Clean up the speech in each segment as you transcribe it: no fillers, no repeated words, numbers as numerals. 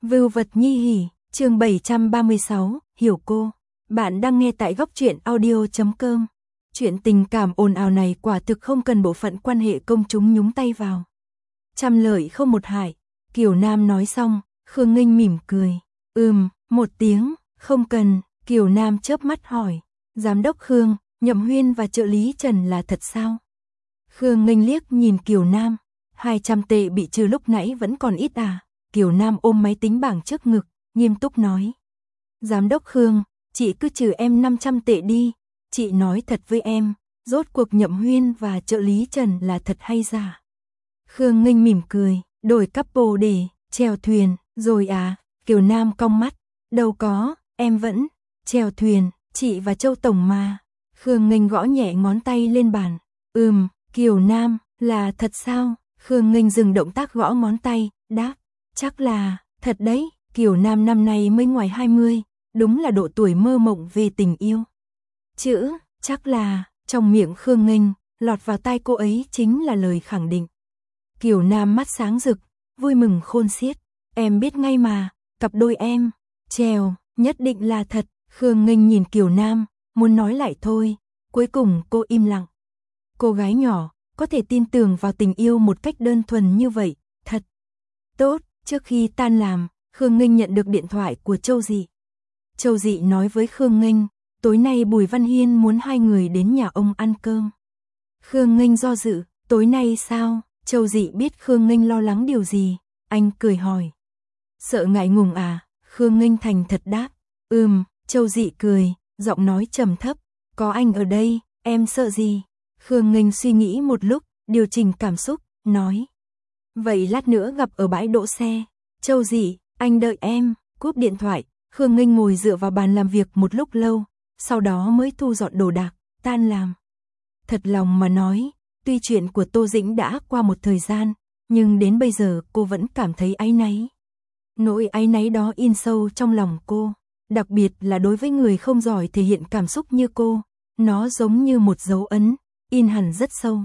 Vưu vật nhi hỉ, chương 736, hiểu cô. Bạn đang nghe tại góc truyện audio.com. Chuyện tình cảm ồn ào này quả thực không cần bộ phận quan hệ công chúng nhúng tay vào. Trăm lợi không một hại, Kiều Nam nói xong, Khương Nghinh mỉm cười. Một tiếng, không cần, Kiều Nam chớp mắt hỏi. Giám đốc Khương, Nhậm Huyên và trợ lý Trần là thật sao? Khương Nghinh liếc nhìn Kiều Nam, 200 tệ bị trừ lúc nãy vẫn còn ít à? Kiều Nam ôm máy tính bảng trước ngực, nghiêm túc nói. Giám đốc Khương, chị cứ trừ em 500 tệ đi, chị nói thật với em, rốt cuộc Nhậm Huyên và trợ lý Trần là thật hay giả? Khương Nghinh mỉm cười, đổi couple để chèo thuyền, rồi à? Kiều Nam cong mắt, đâu có, em vẫn chèo thuyền, chị và Châu Tổng mà. Khương Nghinh gõ nhẹ ngón tay lên bàn. Kiều Nam, là thật sao? Khương Nghinh dừng động tác gõ ngón tay, đáp, chắc là thật đấy. Kiều Nam năm nay mới ngoài 20, đúng là độ tuổi mơ mộng về tình yêu. Chữ chắc là trong miệng Khương Nghinh lọt vào tai cô ấy chính là lời khẳng định. Kiều Nam mắt sáng rực, vui mừng khôn xiết. Em biết ngay mà, cặp đôi em chèo nhất định là thật. Khương Nghinh nhìn Kiều Nam, muốn nói lại thôi, cuối cùng cô im lặng. Cô gái nhỏ có thể tin tưởng vào tình yêu một cách đơn thuần như vậy, thật tốt. Trước khi tan làm, Khương Nghinh nhận được điện thoại của Châu Dị. Châu Dị nói với Khương Nghinh, tối nay Bùi Văn Hiên muốn hai người đến nhà ông ăn cơm. Khương Nghinh do dự, tối nay sao? Châu Dị biết Khương Nghinh lo lắng điều gì, anh cười hỏi. Sợ ngại ngùng à? Khương Nghinh thành thật đáp. Châu Dị cười, giọng nói trầm thấp, có anh ở đây, em sợ gì? Khương Nghinh suy nghĩ một lúc, điều chỉnh cảm xúc, nói. Vậy lát nữa gặp ở bãi đỗ xe. Châu Dị, anh đợi em. Cúp điện thoại, Khương Nghinh ngồi dựa vào bàn làm việc một lúc lâu, sau đó mới thu dọn đồ đạc, tan làm. Thật lòng mà nói, tuy chuyện của Tô Dĩnh đã qua một thời gian, nhưng đến bây giờ cô vẫn cảm thấy áy náy. Nỗi áy náy đó in sâu trong lòng cô, đặc biệt là đối với người không giỏi thể hiện cảm xúc như cô, nó giống như một dấu ấn, in hẳn rất sâu.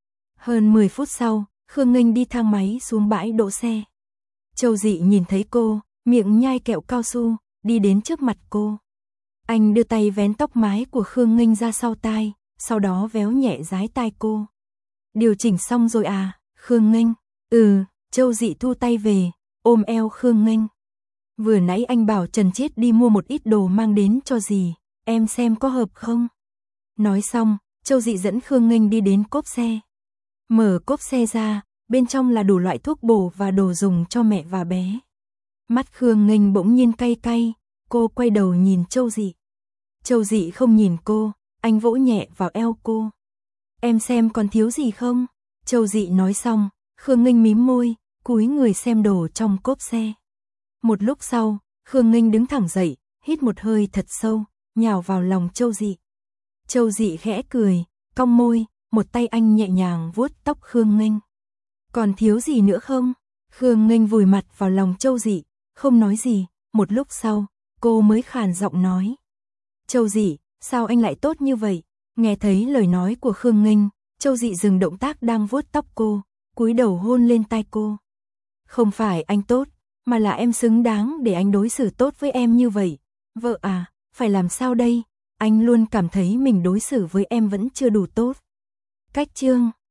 Hơn 10 phút sau, Khương Nghinh đi thang máy xuống bãi đỗ xe. Châu Dị nhìn thấy cô, miệng nhai kẹo cao su, đi đến trước mặt cô. Anh đưa tay vén tóc mái của Khương Nghinh ra sau tai, sau đó véo nhẹ dái tai cô. Điều chỉnh xong rồi à? Khương Nghinh. Châu Dị thu tay về, ôm eo Khương Nghinh. Vừa nãy anh bảo Trần Chiết đi mua một ít đồ mang đến cho dì, em xem có hợp không? Nói xong, Châu Dị dẫn Khương Nghinh đi đến cốp xe. Mở cốp xe ra, bên trong là đủ loại thuốc bổ và đồ dùng cho mẹ và bé. Mắt Khương Nghinh bỗng nhiên cay cay, cô quay đầu nhìn Châu Dị. Châu Dị không nhìn cô, anh vỗ nhẹ vào eo cô. Em xem còn thiếu gì không? Châu Dị nói xong, Khương Nghinh mím môi, cúi người xem đồ trong cốp xe. Một lúc sau, Khương Nghinh đứng thẳng dậy, hít một hơi thật sâu, nhào vào lòng Châu Dị. Châu Dị khẽ cười, cong môi, một tay anh nhẹ nhàng vuốt tóc Khương Nghinh. Còn thiếu gì nữa không? Khương Nghinh vùi mặt vào lòng Châu Dị, không nói gì, một lúc sau, cô mới khàn giọng nói. Châu Dị, sao anh lại tốt như vậy? Nghe thấy lời nói của Khương Nghinh, Châu Dị dừng động tác đang vuốt tóc cô, cúi đầu hôn lên tai cô. Không phải anh tốt, mà là em xứng đáng để anh đối xử tốt với em như vậy. Vợ à, phải làm sao đây? Anh luôn cảm thấy mình đối xử với em vẫn chưa đủ tốt. Cách chương